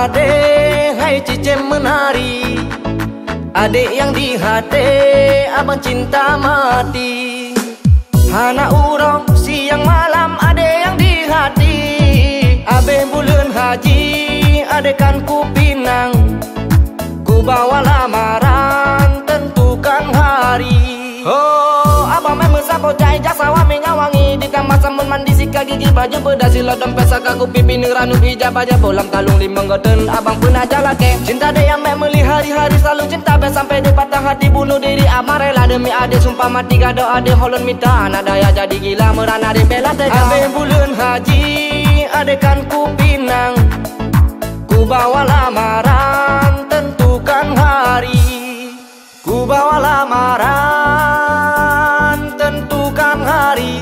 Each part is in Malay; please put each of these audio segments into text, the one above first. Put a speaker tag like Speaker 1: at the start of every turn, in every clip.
Speaker 1: pade, hai cicem menari. Adik yang di hati, abang cinta mati. Anak urang siang malam, adik yang di hati. Abang bulan haji, adik kan ku pinang. Ku bawa lamaran, tentukan hari. Oh, abang memang sapo cai jasa wami ngawangi. Di kamar samun mandi sikat gigi baju berdasi lo dompet saka ku pipi neranu hijab aja bolam talung limang goten. Abang pernah jalake cinta dia yang meli hari-hari selalu cinta be sampai di patah hati bunuh diri. Abang rela demi adik sumpah mati gado adik holon minta anak daya jadi gila merana adik bela tega. Abang bulan haji adik kan ku pinang. Ku bawa lamaran tentukan hari. Ku bawa lamaran tentukan hari.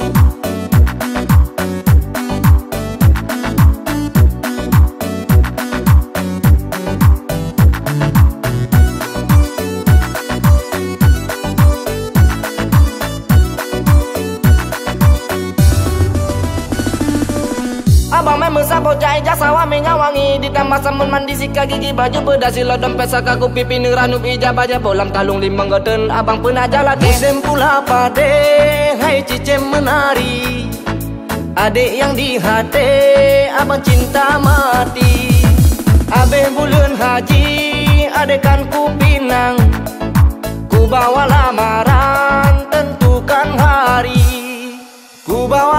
Speaker 1: Abang memang sapo cai jasa wami ngawangi. Di kamar samun mandi sikat gigi baju berdasi lo dompet saka ku pipi neranu hijab aja bolam talung limang goten. Abang pernah jalake musim pula pade, hai cicem menari. Adik yang di hati, abang cinta mati. Abang bulan haji, adik kan ku pinang. Ku bawa lamaran, tentukan hari. Ku bawa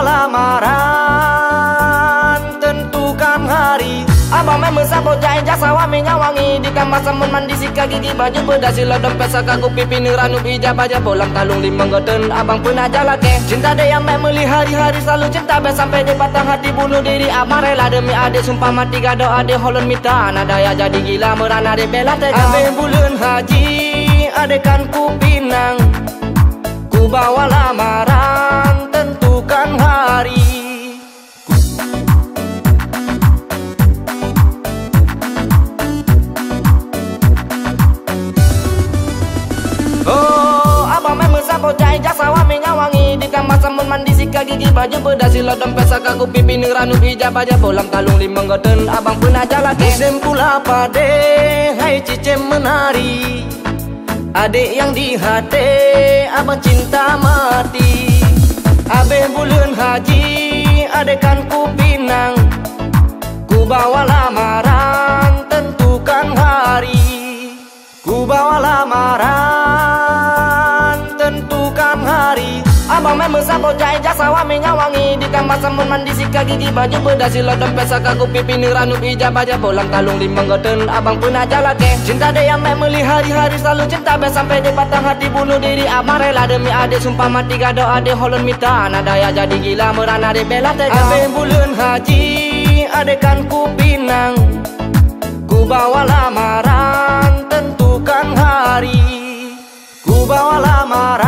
Speaker 1: lamaran, tentukan hari. Abang memang sapo cai jasa wami ngawangi. Di kamar samun mandi sikat gigi baju berdasi lo dompet saka ku pipi neranu hijab aja bolam talung limang goten. Abang pernah jalake cinta dia yang meli hari-hari selalu cinta be sampai di patah hati bunuh diri. Abang rela demi adik sumpah mati gado adik holon minta anak daya jadi gila merana adik bela tega. Abang bulan haji adik kan ku pinang. Ku bawa lamaran tentukan hari. Oh, abang memang sapo cai jasa wami ngawangi. Di kamar samun mandi sikat gigi baju berdasi lo dompet saka ku pipi neranu hijab aja bolam talung limang goten. Abang pernah jalake musim pula pade, hai cicem menari. Adik yang di hati, abang cinta mati. Abang bulan haji, adik kan ku pinang. Ku bawa lamaran, tentukan hari. Ku bawa lamaran, tentukan hari. Abang memang sapo cai jasa wami ngawangi. Di kamar samun mandi sikat gigi baju berdasi lo dompet saka ku pipi neranu hijab aja bolam talung limang goten. Abang pernah jalake cinta dia yang meli hari-hari selalu cinta be sampai di patah hati bunuh diri. Abang rela demi adik sumpah mati gado adik holon minta anak daya jadi gila merana adik bela tega. Abang bulan haji adik kan ku pinang. Ku bawa lamaran tentukan hari. Ku bawa lamaran